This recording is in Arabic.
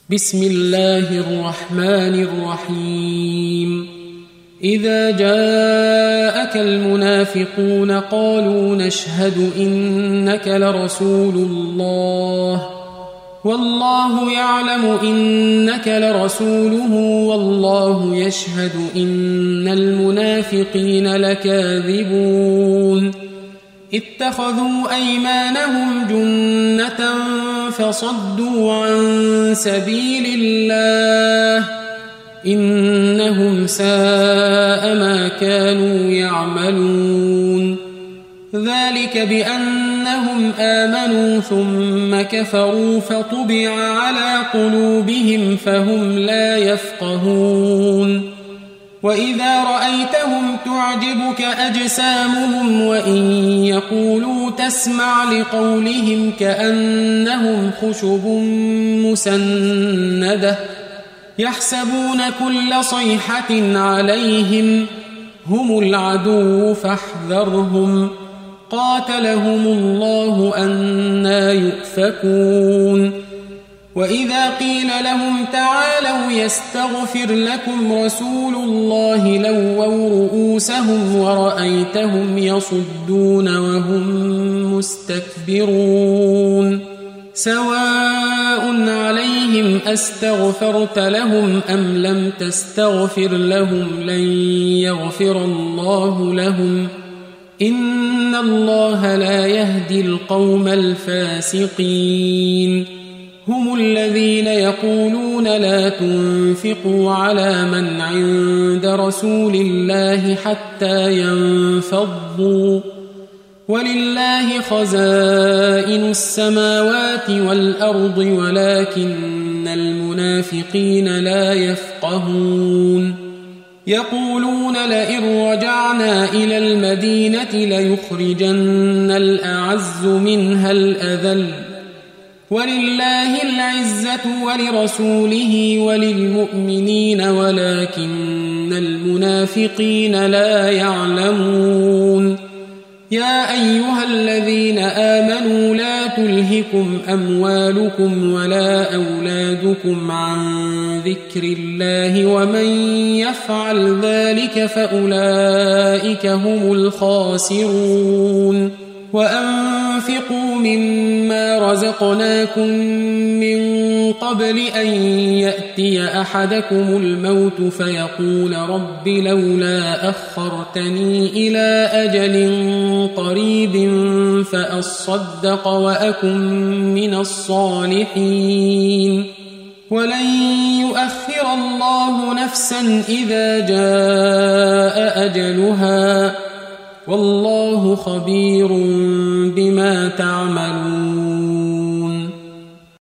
بسم الله الرحمن الرحيم إذا جاءك المنافقون قالوا نشهد إنك لرسول الله والله يعلم إنك لرسوله والله يشهد إن المنافقين لكاذبون اتخذوا أيمانهم جنة فصدوا عن سبيل الله إنهم ساء ما كانوا يعملون ذلك بأنهم آمنوا ثم كفروا فطبع على قلوبهم فهم لا يفقهون وإذا رأيتهم تعجبك أجسامهم وإن يقولوا تسمع لقولهم كأنهم خشب مسندة يحسبون كل صيحة عليهم هم العدو فاحذرهم قاتلهم الله أنى يؤفكون وإذا قيل لهم تعالوا يستغفر لكم رسول الله لووا رؤوسهم ورأيتهم يصدون وهم مستكبرون سواء عليهم أستغفرت لهم أم لم تستغفر لهم لن يغفر الله لهم إن الله لا يهدي القوم الفاسقين هم الذين يقولون لا تنفقوا على من عند رسول الله حتى ينفضوا ولله خزائن السماوات والأرض ولكن المنافقين لا يفقهون يقولون لئن رجعنا إلى المدينة ليخرجن الأعز منها الأذل ولله العزة ولرسوله وللمؤمنين ولكن المنافقين لا يعلمون يا أيها الذين آمنوا لا تلهكم أموالكم ولا أولادكم عن ذكر الله ومن يفعل ذلك فأولئك هم الخاسرون وأنفقوا مما رزقناكم من قبل أن يأتي أحدكم الموت فيقول رب لولا أخرتني إلى أجل قريب فأصدق وأكن من الصالحين ولن يؤخر الله نفسا إذا جاء أجلها والله خبير بما تعملون